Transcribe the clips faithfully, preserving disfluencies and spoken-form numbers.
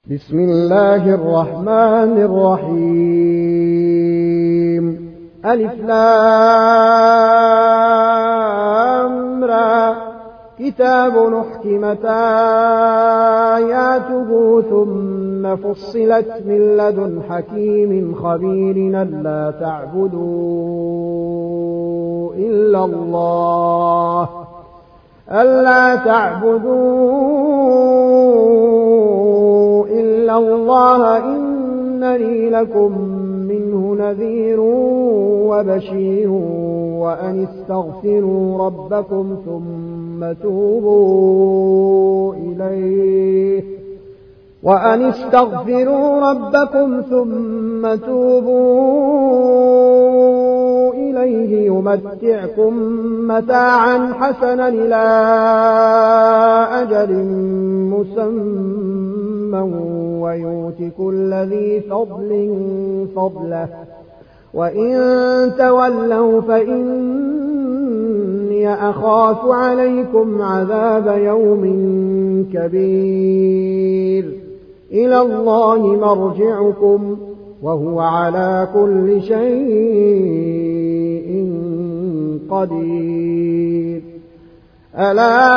بسم الله الرحمن الرحيم. ألف لام را كتاب أحكمت آياته ثم فصلت من لدن حكيم خبير ألا تعبدوا إلا الله ألا تعبدوا إلا الله إنني لكم منه نذير وبشير وأن استغفروا ربكم ثم توبوا إليه وأن استغفروا ربكم ثم توبوا إليه يمتعكم متاعا حسنا إلى أجل مسمى ويؤت كل ذي فضل فضله وإن تولوا فإني أخاف عليكم عذاب يوم كبير. إلى الله مرجعكم وهو على كل شيء قدير. ألا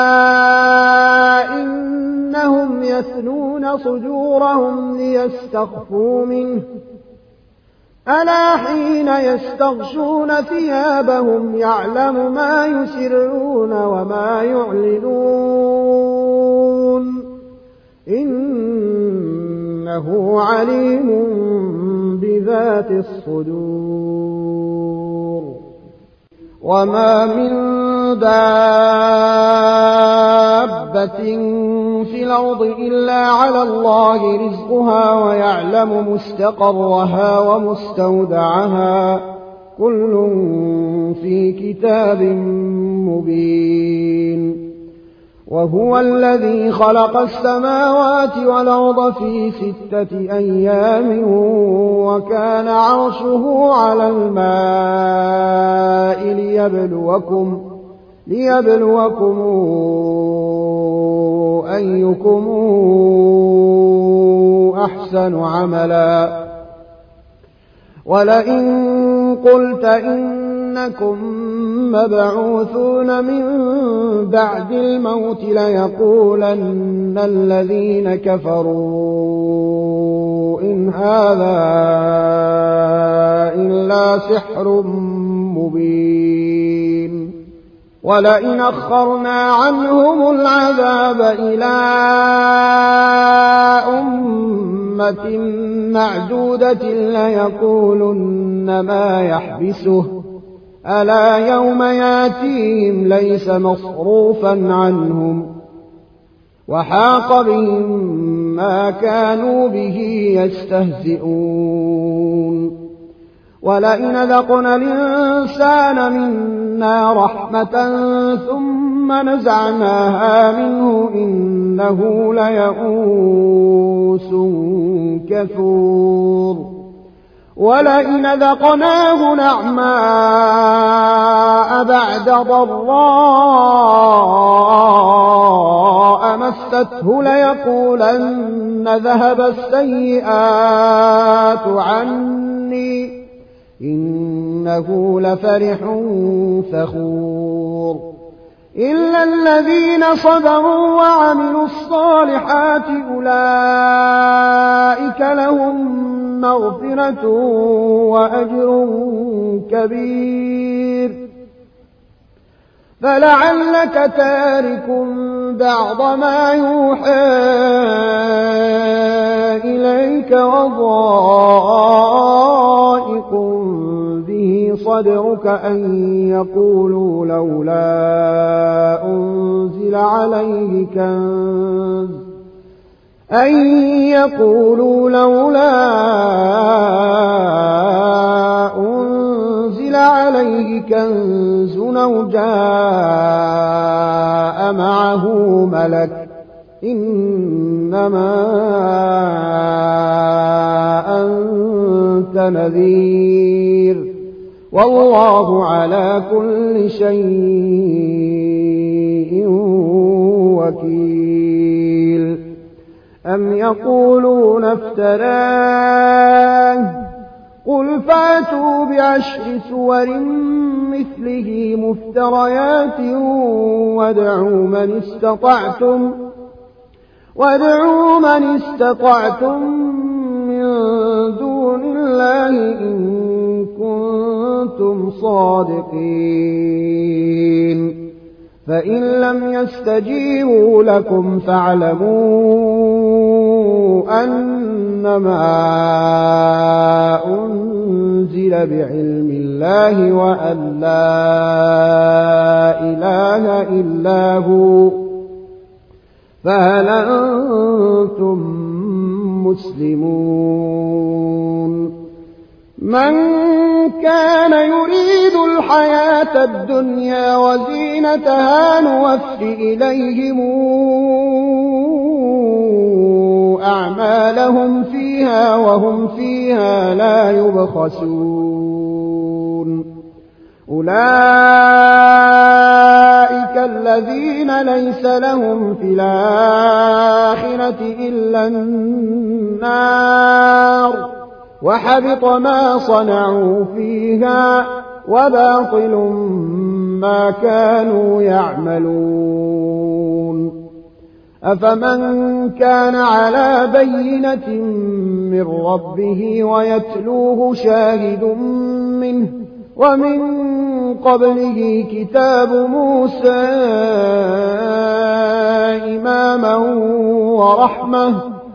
إنهم يثنون صدورهم ليستخفوا منه ألا حين يستغشون ثيابهم يعلم ما يسرون وما يعلنون إنه عليم بذات الصدور. وما من دابة في الأرض إلا على الله رزقها ويعلم مستقرها ومستودعها كل في كتاب مبين. وهو الذي خلق السماوات والأرض في ستة أيام وكان عرشه على الماء ليبلوكم ليبلوكم أيكم أحسن عملا. ولئن قلت إنكم مبعوثون من بعد الموت ليقولن الذين كفروا إن هذا إلا سحر مبين. ولئن أخرنا عنهم العذاب إلى أمة معدودة ليقولن ما يحبسه ألا يوم ياتيهم ليس مصروفا عنهم وحاق بهم ما كانوا به يستهزئون. ولئن ذقنا الإنسان منا رحمة ثم نزعناها منه إنه ليئوس كفور. ولئن ذقناه نعماء بعد ضراء مسته ليقولن ذهب السيئات عني إنه لفرح فخور. إلا الذين صبروا وعملوا الصالحات أولئك لهم مغفرة وأجر كبير. فلعلك تارك بعض ما يوحى إليك وضائق به صدرك أن يقولوا لولا أنزل عليه كنز أن يقولوا لولا أنزل عليه كنز أو جاء معه ملك إنما أنت نذير والله على كل شيء وكيل. أم يقولون افتراه قل فاتوا بعشر سور مثله مفتريات وادعوا من استطعتم وادعوا من استطعتم من دون الله إن كنتم صادقين فإن لم يستجيبوا لكم فاعلموا أنما أنزل بعلم الله وأن لا إله إلا هو فهل أنتم مسلمون من كان يريد الحياة الدنيا وزينتها نوف إليهم أعمالهم فيها وهم فيها لا يبخسون أولئك الذين ليس لهم في الآخرة إلا النار وحبط ما صنعوا فيها وباطل ما كانوا يعملون أفمن كان على بينة من ربه ويتلوه شاهد منه ومن قبله كتاب موسى إماما ورحمة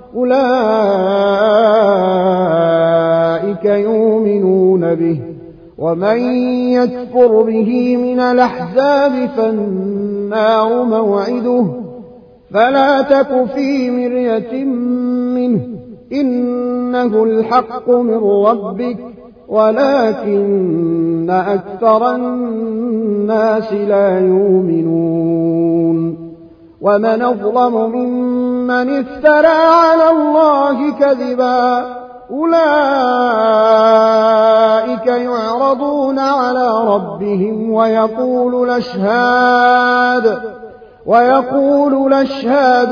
أولئك يؤمنون به ومن يكفر به من الأحزاب فالنار موعده فلا تك في مرية منه إنه الحق من ربك ولكن أكثر الناس لا يؤمنون ومن أظلم ممن افترى على الله كذبا أولئك يعرضون على ربهم ويقول الأشهاد ويقول الأشهاد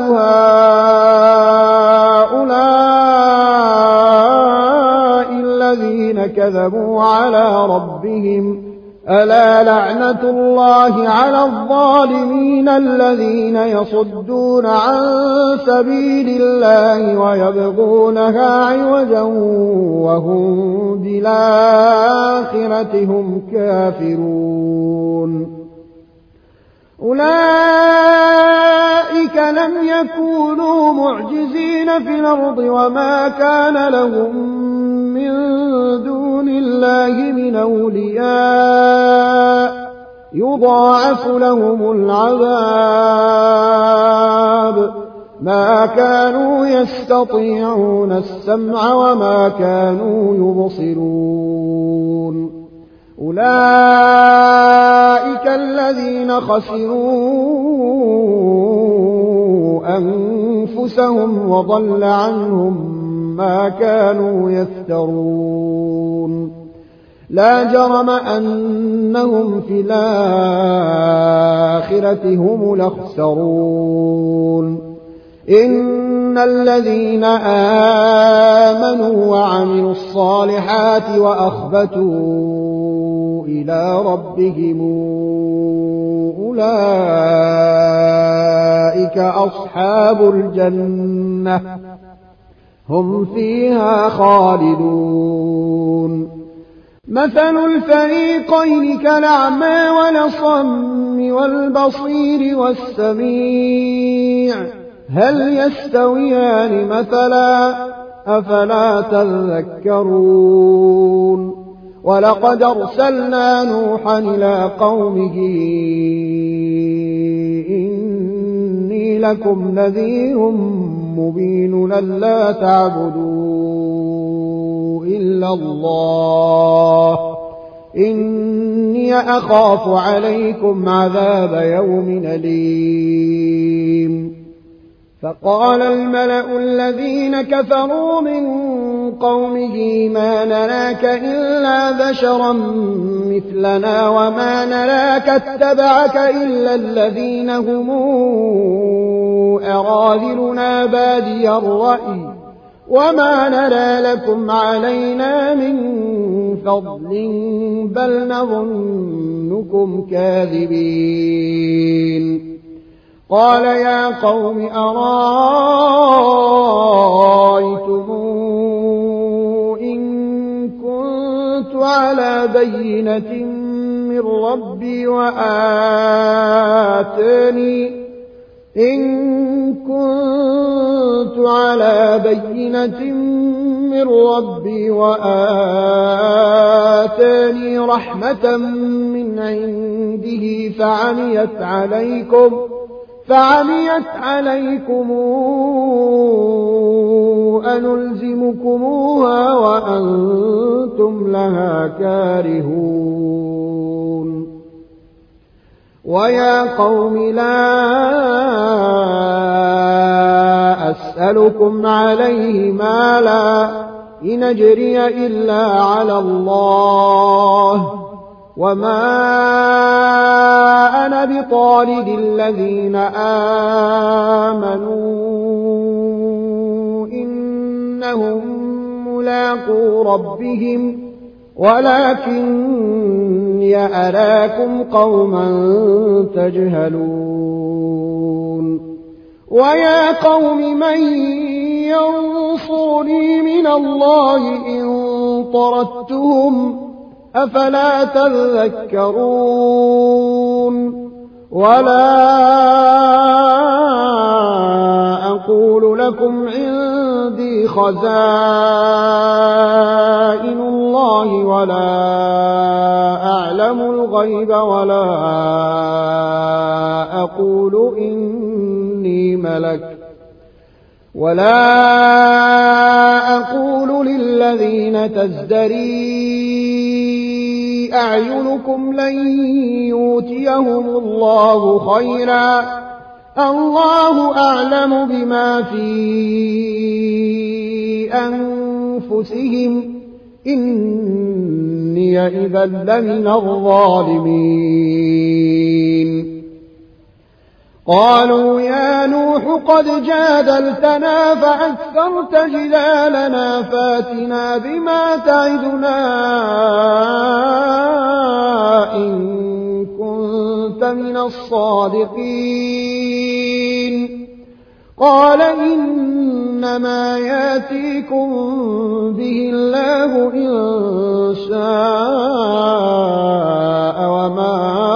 هؤلاء الذين كذبوا على ربهم ألا لعنة الله على الظالمين الذين يصدون عن سبيل الله ويبغونها عوجا وهم بالآخرة هم كافرون أولئك لم يكونوا معجزين في الأرض وما كان لهم من دون الله من أولياء يضاعف لهم العذاب ما كانوا يستطيعون السمع وما كانوا يبصرون أولئك الذين خسروا أنفسهم وضل عنهم ما كانوا يفترون لا جرم أنهم في الآخرة هم الأخسرون إن الذين آمنوا وعملوا الصالحات وأخبتوا إلى ربهم أولئك أصحاب الجنة هم فيها خالدون مثل الفريقين كالأعمى والأصم والبصير والسميع هل يستويان مثلا أفلا تذكرون ولقد أرسلنا نوحا إلى قومه إني لكم نذير مبين ألا تعبدوا إلا الله إني أخاف عليكم عذاب يوم أليم فقال الملأ الذين كفروا من قومه ما نراك إلا بشرا مثلنا وما نراك اتبعك إلا الذين هم أراذلنا بادي الرأي وما نرى لكم علينا من فضل بل نظنكم كاذبين. قال يا قوم أرأيتم إن كنت على بينة من ربي وآتاني إن كنت على بينة من ربي وآتاني رحمة من عنده فعميت عليكم فعميت عليكم أنلزمكموها وأنتم لها كارهون. ويا قوم لا أسألكم عليه مالا إن أجري إلا على الله وما أنا بطارد الذين آمنوا إنهم ملاقو ربهم ولكني أراكم قوما تجهلون. ويا قوم من ينصرني من الله إن طردتهم أفلا تذكرون. ولا أقول لكم عندي خزائن الله ولا أعلم الغيب ولا أقول إني ملك ولا أقول للذين تزدري أعينكم لن يؤتيهم الله خيرا الله أعلم بما في أنفسهم إني إذا لمن الظالمين. قالوا يا نوح قد جادلتنا فأكثرت جدالنا فاتنا بما تعدنا إن كنت من الصادقين. قال إنما ياتيكم به الله إن شاء وما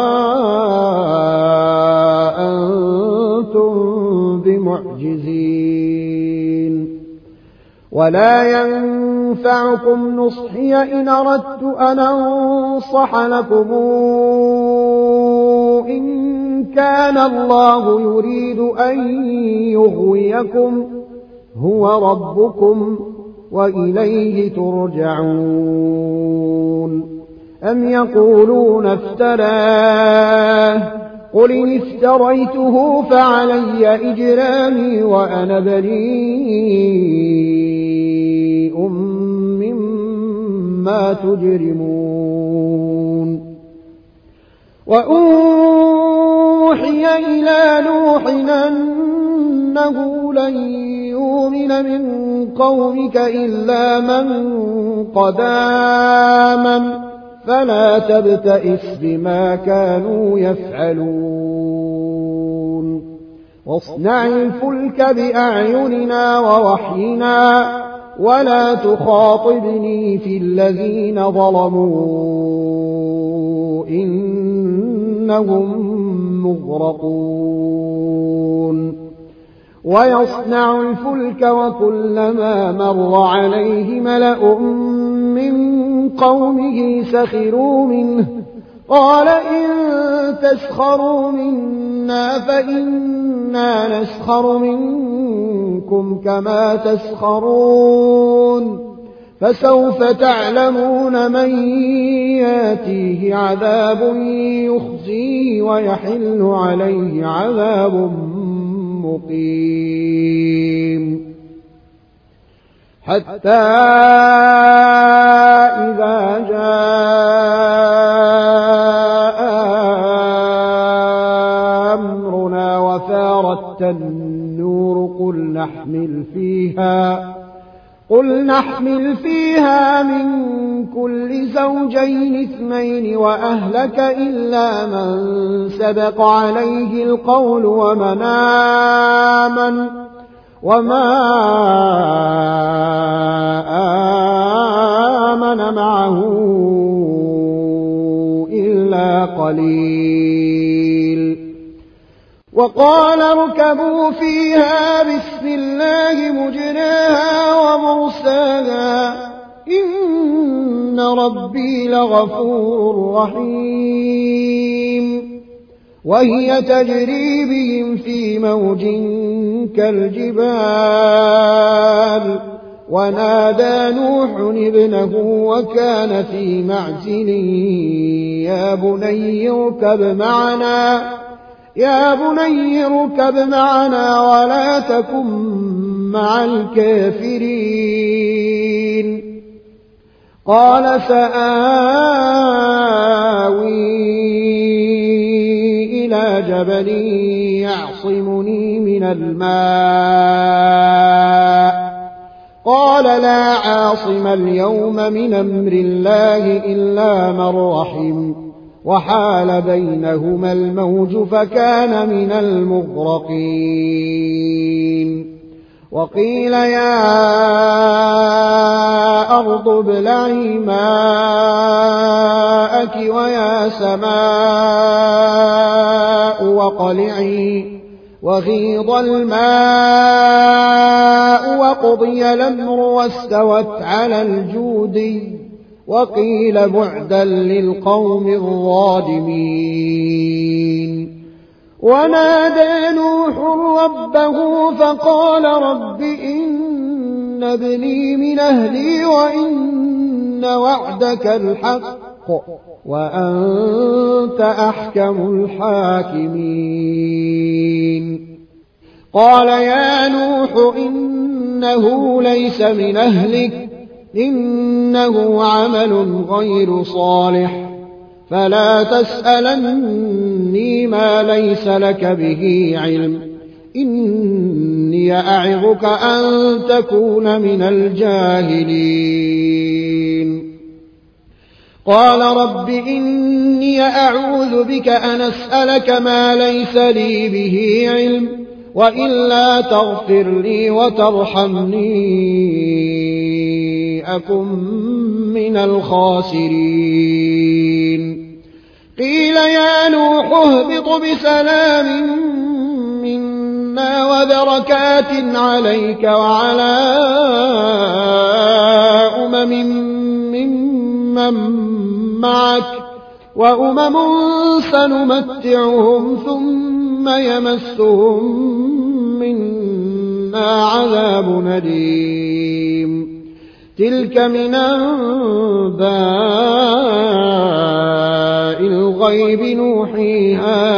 بمعجزين. ولا ينفعكم نصحي إن أردت أن أنصح لكم إن كان الله يريد أن يغويكم هو ربكم وإليه ترجعون. أم يقولون افتراه قل إن افتريته فعلي إجرامي وأنا بريء مما تجرمون. وأوحي إلى نوح أنه لن يؤمن من قومك إلا من قد آمن فلا تبتئس بما كانوا يفعلون. واصنع الفلك بأعيننا ووحينا ولا تخاطبني في الذين ظلموا إنهم مغرقون. ويصنع الفلك وكلما مر عليه ملأ من قومه سخروا منه قال إن تسخروا منا فإنا نسخر منكم كما تسخرون فسوف تعلمون من ياتيه عذاب يخزيه ويحل عليه عذاب مقيم حتى إذا جاء أمرنا وفارت النور قل نحمل فيها قل نحمل فيها من كل زوجين اثنين وأهلك إلا من سبق عليه القول ومن آمن وما آمن معه إلا قليل وقال اركبوا فيها بسم الله مجراها ومرساها إن ربي لغفور رحيم وهي تجري بهم في موج كالجبال ونادى نوح ابنه وكان في معزل يا بني اركب معنا يا بني اركب معنا ولا تكن مع الكافرين قال سآوي إلى جبل يعصمني من الماء قال لا عاصم اليوم من أمر الله إلا من رحم وحال بينهما الموج فكان من المغرقين وقيل يا أرض ابلعي ماءك ويا سماء وقلعي وغيض الماء وقضي الأمر واستوت على الجودي وقيل بعدا للقوم الظالمين ونادى نوح ربه فقال رب إن ابني من أهلي وإن وعدك الحق وأنت أحكم الحاكمين قال يا نوح إنه ليس من أهلك إنه عمل غير صالح فلا تسألني ما ليس لك به علم إني أعظك أن تكون من الجاهلين قال رب إني أعوذ بك أن أسألك ما ليس لي به علم وإلا تغفر لي وترحمني أكن من الخاسرين قيل يا نوح اهبط بسلام منا وبركات عليك وعلى أمم ممن معك وأمم سنمتعهم ثم يمسهم منا عذاب أليم تلك من أنباء الغيب نوحيها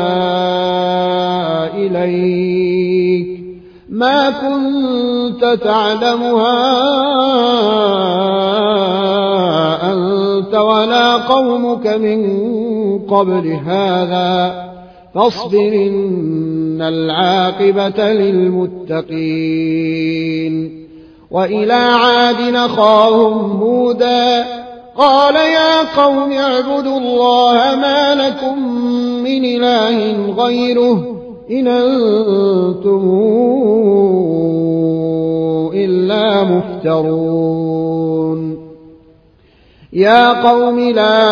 إليك ما كنت تعلمها أنت ولا قومك من قبل هذا فاصبر إن العاقبة للمتقين وإلى عاد أخاهم هودا قال يا قوم اعبدوا الله ما لكم من إله غيره إن أنتم إلا مفترون يا قوم لا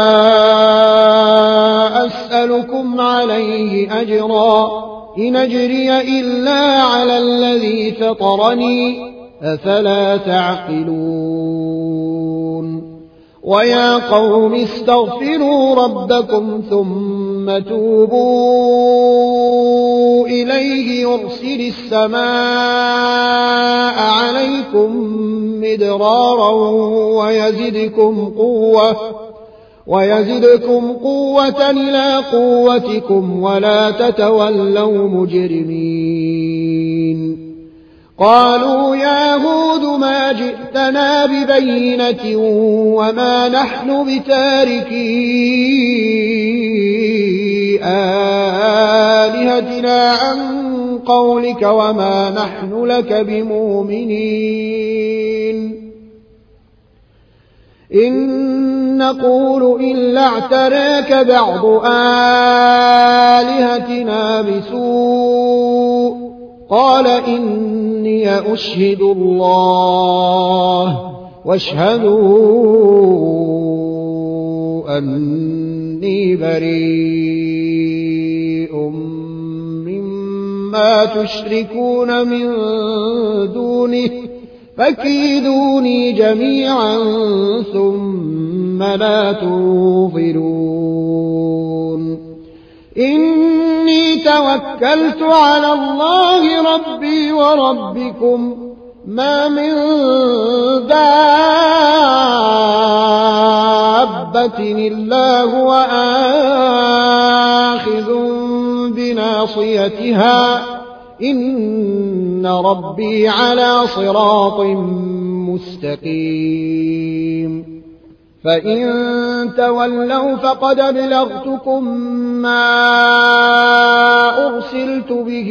أسألكم عليه أجرا إن أجري إلا على الذي فطرني أفلا تعقلون ويا قوم استغفروا ربكم ثم توبوا إليه يرسل السماء عليكم مدرارا ويزدكم قوة ويزدكم قوة إلى قوتكم ولا تتولوا مجرمين. قالوا يا هود ما جئتنا ببينة وما نحن بتاركي آلهتنا عن قولك وما نحن لك بمؤمنين. إن نقول إلا اعتراك بعض آلهتنا بسوء. قال إني أشهد الله واشهدوا أني بريء مما تشركون من دونه فكيدوني جميعا ثم لا تنظرون. إني توكلت على الله ربي وربكم ما من دابة إلا هو آخذ بناصيتها إن ربي على صراط مستقيم. فإن تولوا فقد أبلغتكم ما أرسلت به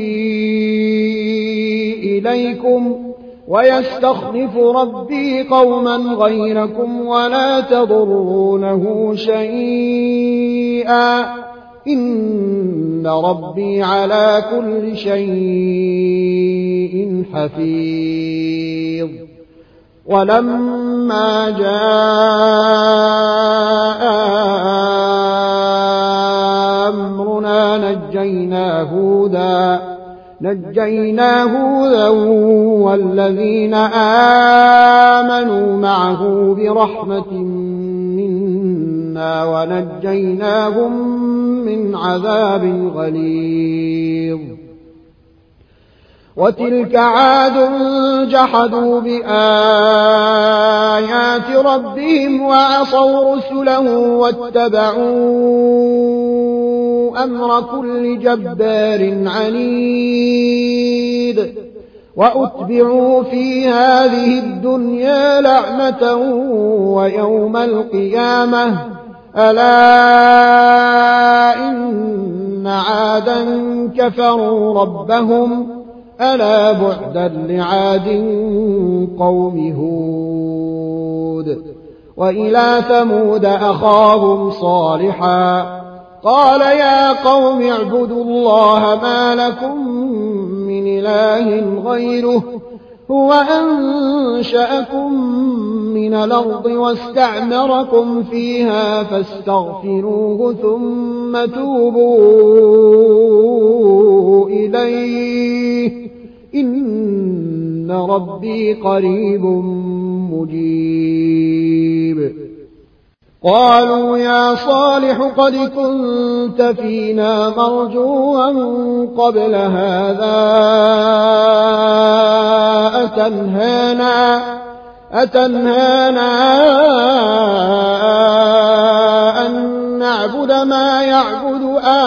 إليكم ويستخلف ربي قوما غيركم ولا تضرونه شيئا إن ربي على كل شيء حفيظ. ولما جاء أمرنا نجينا هودا نجينا هودا والذين آمنوا معه برحمة منا ونجيناهم من عذاب غليظ. وتلك عاد جحدوا بآيات ربهم وعصوا رسله واتبعوا أمر كل جبار عنيد. وأتبعوا في هذه الدنيا لعنة ويوم القيامة ألا إن عادا كفروا ربهم ألا بعدا لعاد قوم هود. وإلى ثمود أخاهم صالحا قال يا قوم اعبدوا الله ما لكم من إله غيره هو أنشأكم من الأرض واستعمركم فيها فاستغفروه ثم توبوا إليه إن ربي قريب مجيب. قالوا يا صالح قد كنت فينا مرجوا قبل هذا أتنهانا أتنهانا أن نعبد ما يعبد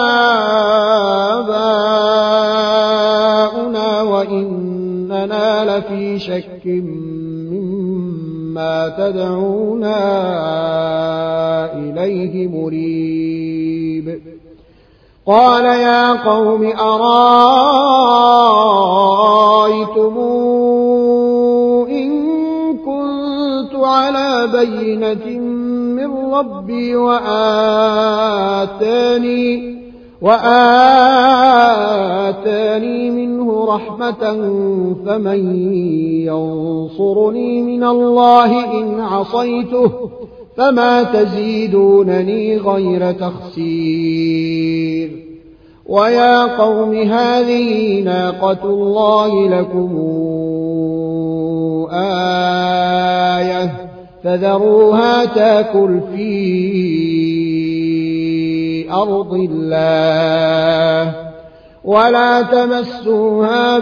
آباؤنا وإننا لفي شك مما تدعونا إليه مريب. قال يا قوم أرأيتم إن كنت على بينة من ربي وآتاني وآتاني منه رحمة فمن ينصرني من الله إن عصيته فما تزيدونني غير تخسير. ويا قوم هذه ناقة الله لكم آية فذروها تاكل في أرض الله ولا تمسوها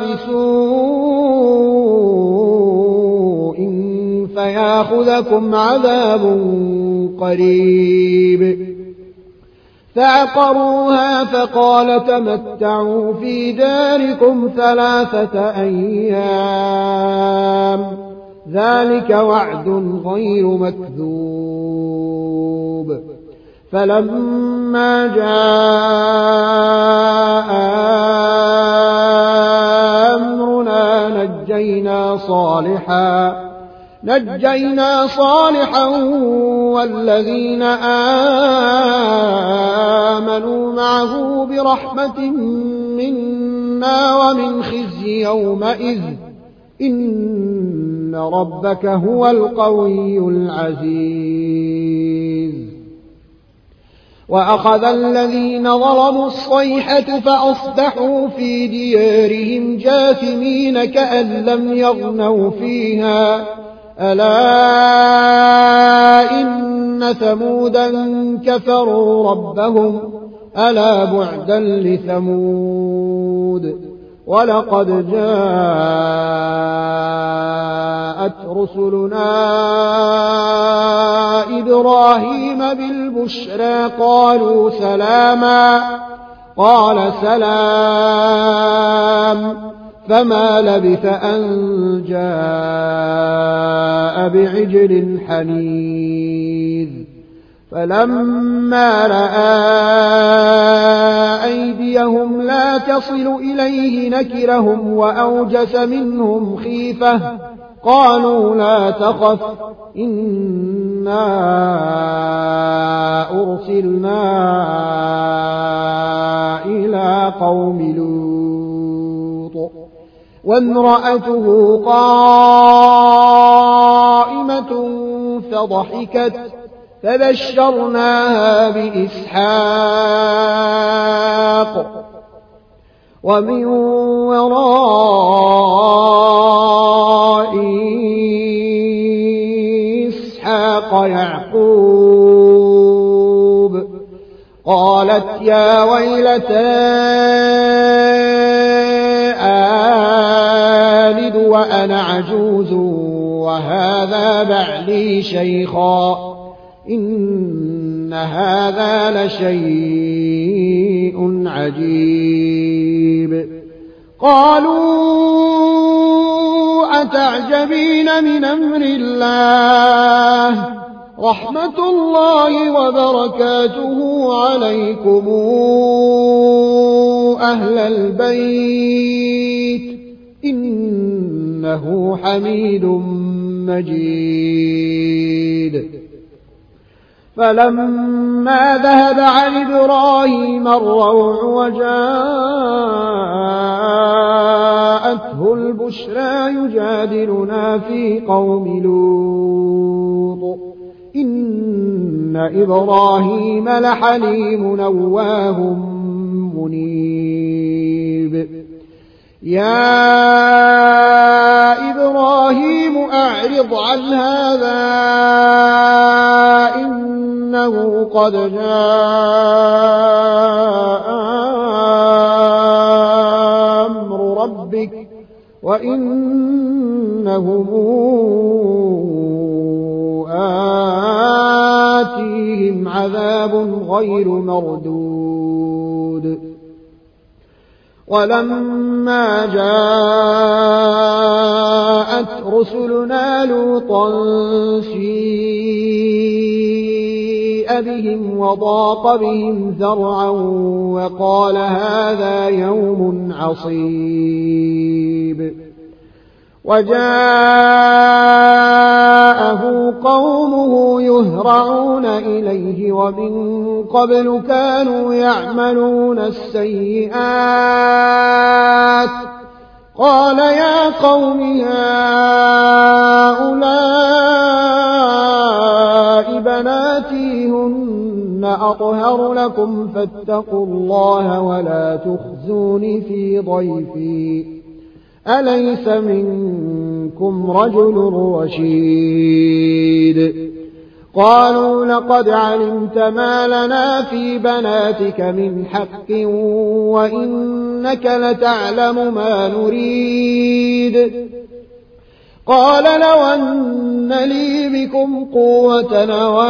بسوء فياخذكم عذاب قريب فعقروها فقال تمتعوا في داركم ثلاثة أيام ذلك وعد غير مكذوب. فلما جاء أمرنا نجينا صالحا نجينا صالحا والذين آمنوا معه برحمة منا ومن خزي يومئذ إن ربك هو القوي العزيز. وأخذ الذين ظلموا الصيحة فأصبحوا في ديارهم جاثمين كأن لم يغنوا فيها ألا إن ثمودا كفروا ربهم ألا بعدا لثمود. ولقد جاءت رسلنا إبراهيم بالبشرى قالوا سلاما قال سلام فما لبث أن جاء بعجل حنيذ. فلما رأى أيديهم لا تصل إليه نكرهم وأوجس منهم خيفة قالوا لا تخف إنا أرسلنا إلى قوم لوط وامرأته قائمة فضحكت فبشرناها بإسحاق ومن وراء إسحاق يعقوب. قالت يا ويلتى آلد وأنا عجوز وهذا بعلي شيخا إن هذا لشيء عجيب. قالوا أتعجبين من أمر الله رحمة الله وبركاته عليكم أهل البيت إنه حميد مجيد. فلما ذهب عن إبراهيم الروع وجاءته البشرى يجادلنا في قوم لوط إن إبراهيم لحليم أواه منيب. يا إبراهيم أعرض عن هذا إنه قد جاء أمر ربك وإنهم آتيهم عذاب غير مردود. ولما جاءت رسلنا لوطا سيء بهم وضاق بهم ذرعا وقال هذا يوم عصيب. وجاءه قومه يهرعون إليه ومن قبل كانوا يعملون السيئات قال يا قوم هؤلاء بناتي هن أطهر لكم فاتقوا الله ولا تخزوني في ضيفي أليس منكم رجل رشيد. قالوا لقد علمت ما لنا في بناتك من حق وإنك لتعلم ما نريد. قال لو أن لي بكم قوة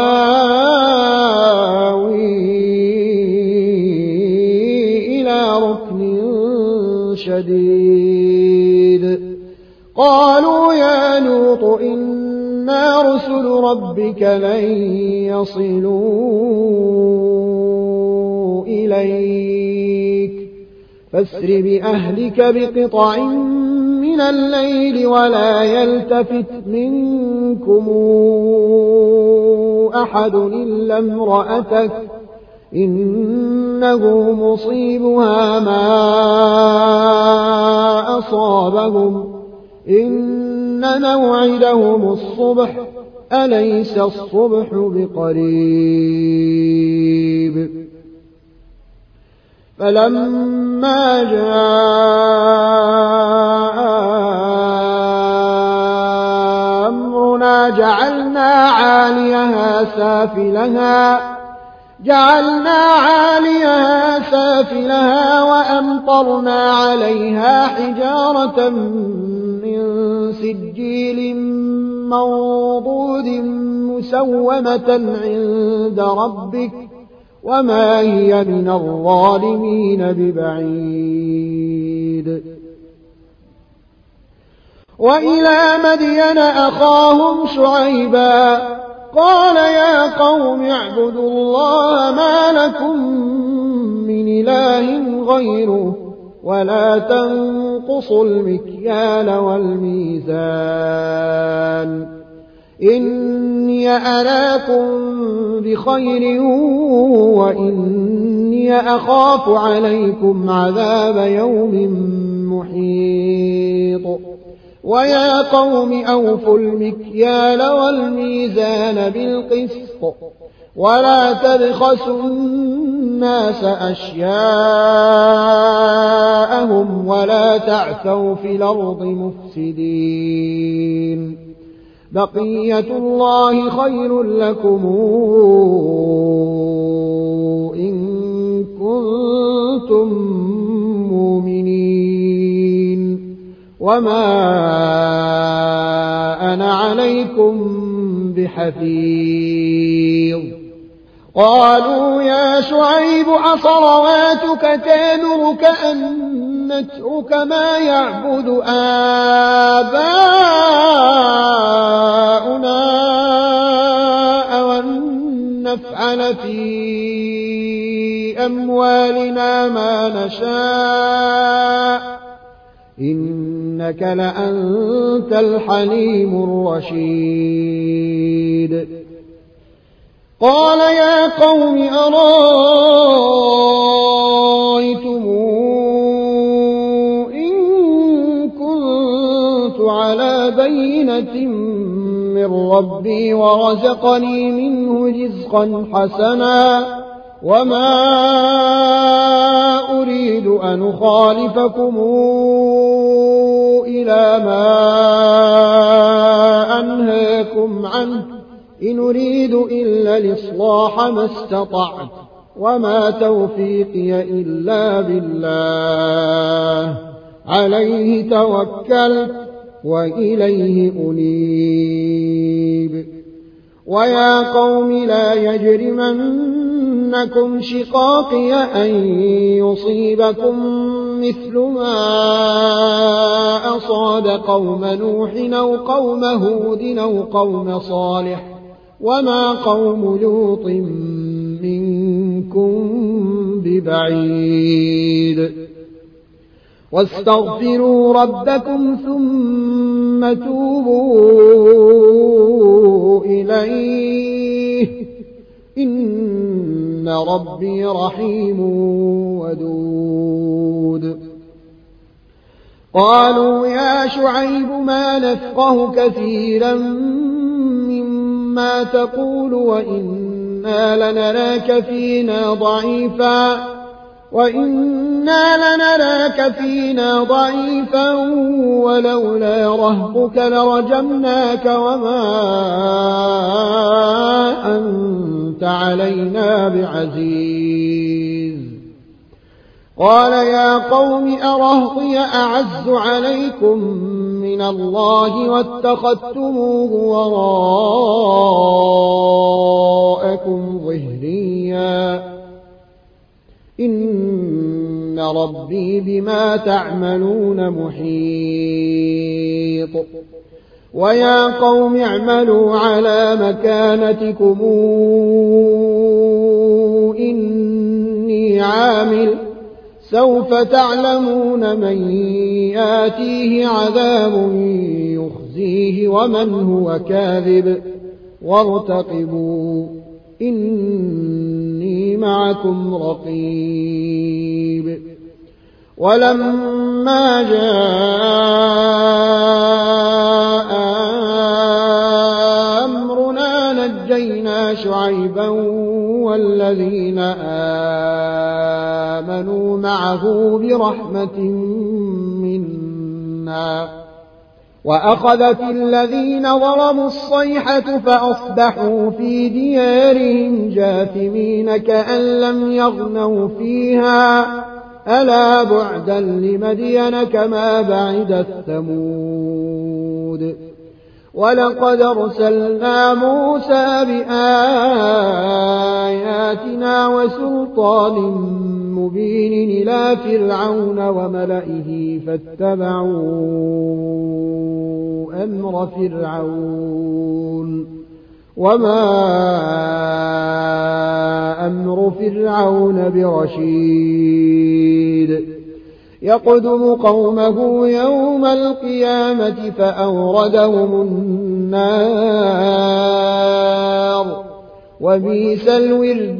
نواوي إلى ركن شديد قالوا يا لوط إنا رسل ربك لن يصلوا إليك فاسر بأهلك بقطع من الليل ولا يلتفت منكم أحد إلا امرأتك إنه مصيبها ما أصابهم إن موعدهم الصبح أليس الصبح بقريب فلما جاء أمرنا جعلنا عاليها سافلها جعلنا عاليها سافلها وأمطرنا عليها حجارة من سجيل منضود مسومة عند ربك وما هي من الظالمين ببعيد وإلى مدين أخاهم شعيبا قال يا قوم اعبدوا الله ما لكم من إله غيره ولا تنقصوا المكيال والميزان إني أراكم بخير وإني أخاف عليكم عذاب يوم محيط ويا قوم أوفوا المكيال والميزان بالقسط ولا تبخسوا الناس أشياءهم ولا تعثوا في الأرض مفسدين بقية الله خير لكم إن كنتم مؤمنين وما أنا عليكم بحفيظ قالوا يا شعيب أصلواتك تامرك أن نترك ما يعبد آباؤنا أو أن نفعل في أموالنا ما نشاء إنك لأنت الحليم الرشيد قال يا قوم أرأيتم إن كنت على بينة من ربي ورزقني منه رزقا حسنا وما أريد أن أخالفكم إلى ما أنهاكم عنه إن أريد إلا الإصلاح ما استطعت وما توفيقي إلا بالله عليه توكلت وإليه أنيب ويا قوم لا يجرمنكم شقاقي أن يصيبكم مثل ما أصاب قوم نوح أو قوم هود أو قوم صالح وما قوم لوط منكم ببعيد واستغفروا ربكم ثم توبوا إليه إن ربي رحيم ودود قالوا يا شعيب ما نفقه كثيرا مما تقول وإنا لنراك فينا ضعيفا وإنا لنراك فينا ضعيفا ولولا رهبك لرجمناك وما أنت علينا بعزيز قال يا قوم أرهطي أعز عليكم من الله واتخذتموه وراءكم ظهريا إن ربي بما تعملون محيط ويا قوم اعملوا على مكانتكم إني عامل سوف تعلمون من ياتيه عذاب يخزيه ومن هو كاذب وارتقبوا إني معكم رقيب ولما جاء أمرنا نجينا شعيبا والذين آمنوا معه برحمة منا وأخذت الذين ظلموا الصيحة فأصبحوا في ديارهم جاثمين كأن لم يغنوا فيها ألا بعدا لمدين كما بعدت ثمود ولقد أرسلنا موسى بآياتنا وسلطان مبين إلى فرعون وملئه فاتبعوا أمر فرعون وما أمر فرعون برشيد يقدم قومه يوم القيامة فأوردهم النار وبئس الورد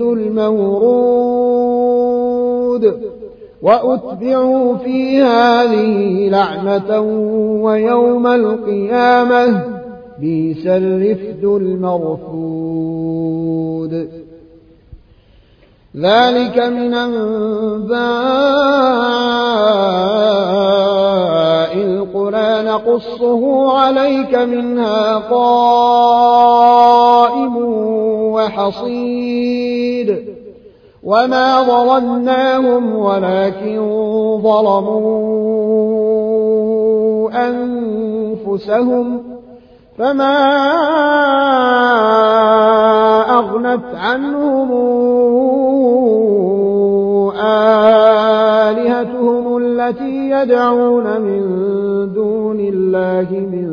المورود وأتبعوا في هذه لعنة ويوم القيامة بئس الرفد المرفود ذلك من أنباء القرى نقصه عليك منها قائم وحصيد وما ظلمناهم ولكن ظلموا أنفسهم فما أغنت عنهم آلهتهم التي يدعون من دون الله من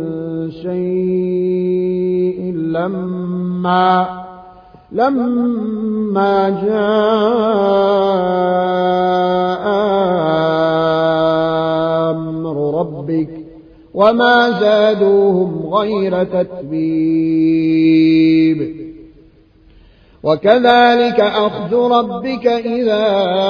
شيء لما لما جاء أمر ربك وما زادوهم غير تتبيب وكذلك أخذ ربك إذا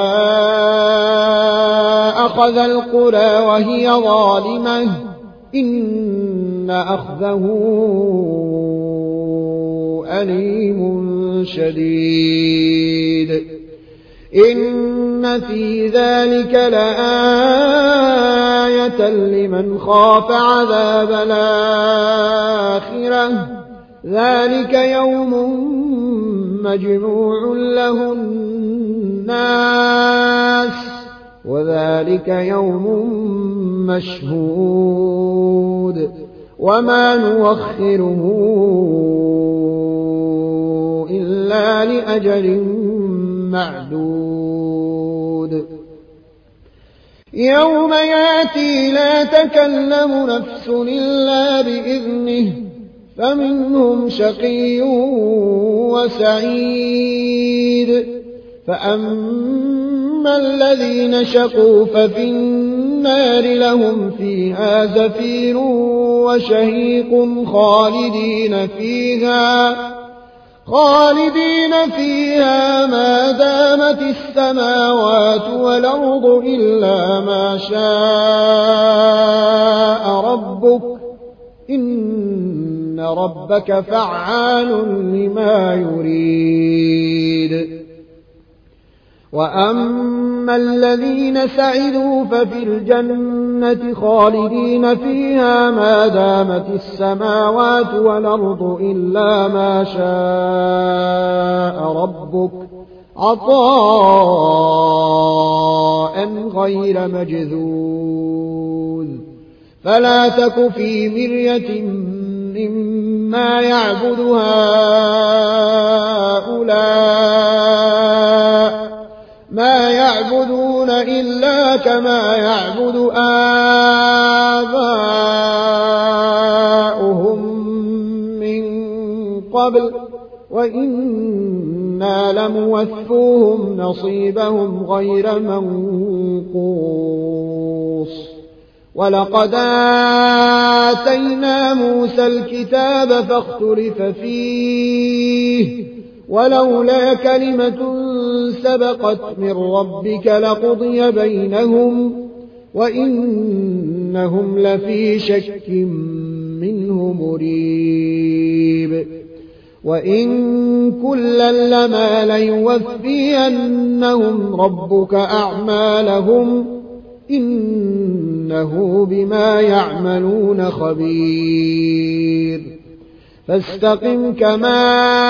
أخذ القرى وهي ظالمة إن أخذه أليم شديد إن في ذلك لآية لمن خاف عذاب الآخرة ذلك يوم مجموع له الناس وذلك يوم مشهود وما نوخره إلا لأجل معدود يوم يأتي لا تكلم نفس إلا بإذنه فمنهم شقي وسعيد فأما الذين شقوا ففي النار لهم فيها زفير وشهيق خالدين فيها خالدين فيها ما دامت السماوات والأرض إلا ما شاء ربك إن ربك فعال لما يريد وأما الذين سعدوا ففي الجنة خالدين فيها ما دامت السماوات والأرض إلا ما شاء ربك عطاء غير مجذوذ فلا تك في مرية مما يعبد هؤلاء ما يعبدون إلا كما يعبد آباؤهم من قبل وإنا لموفوهم نصيبهم غير منقوص ولقد آتينا موسى الكتاب فاختلف فيه ولولا كلمة سبقت من ربك لقضي بينهم وإنهم لفي شك منه مريب وإن كلا لما ليوفينهم ربك أعمالهم إنه بما يعملون خبير فاستقم كما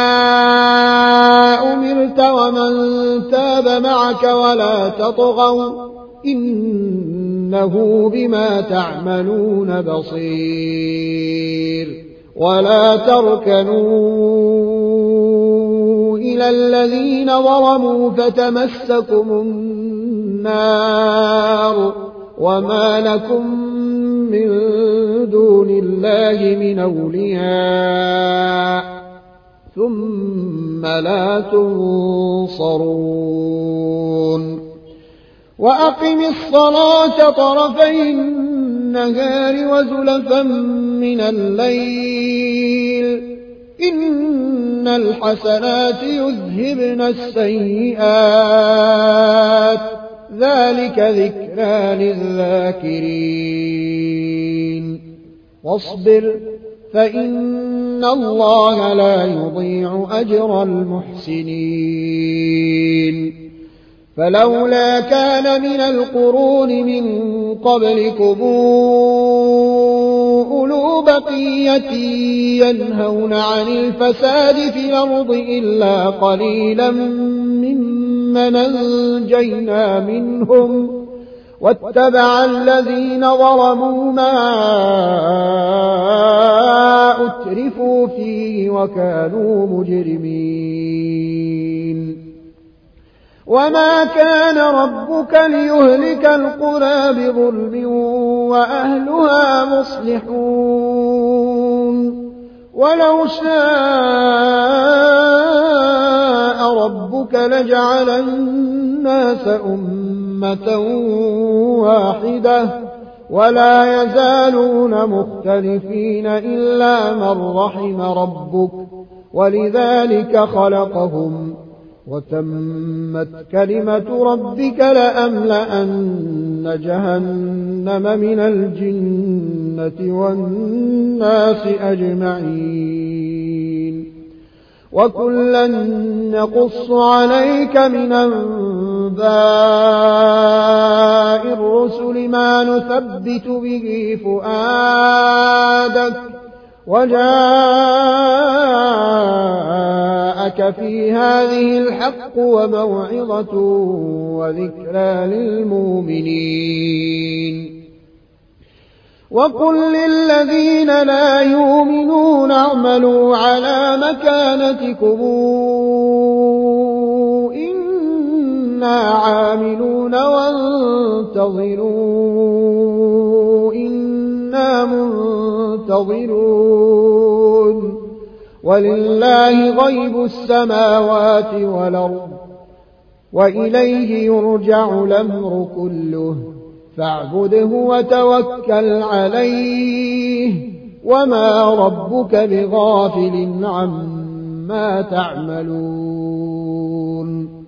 أمرت ومن تاب معك ولا تطغوا إنه بما تعملون بصير ولا تركنوا إلى الذين ظلموا فتمسكم النار وما لكم من دون الله من أولياء ثم لا تنصرون وأقم الصلاة طرفي النهار وزلفا من الليل إن الحسنات يذهبن السيئات ذلك ذكرى للذاكرين واصبر فإن الله لا يضيع أجر المحسنين فلولا كان من القرون من قبلكم أولو بقية ينهون عن الفساد في الأرض إلا قليلا ممن أنجينا منهم واتبع الذين ظلموا ما أترفوا فيه وكانوا مجرمين وما كان ربك ليهلك القرى بظلم وأهلها مصلحون ولو شاء ربك لجعل الناس أمة واحدة ولا يزالون مختلفين إلا من رحم ربك ولذلك خلقهم وتمت كلمة ربك لأملأن جهنم من الجنة والناس أجمعين وكلا نقص عليك من أنباء الرسل ما نثبت به فؤادك وجاءك في هذه الحق وموعظة وذكرى للمؤمنين وقل للذين لا يؤمنون اعملوا على مكانتكم إنا عاملون وانتظروا إنا منتظرون ولله غيب السماوات والأرض وإليه يرجع الأمر كله فاعبده وتوكل عليه وما ربك بغافل عما تعملون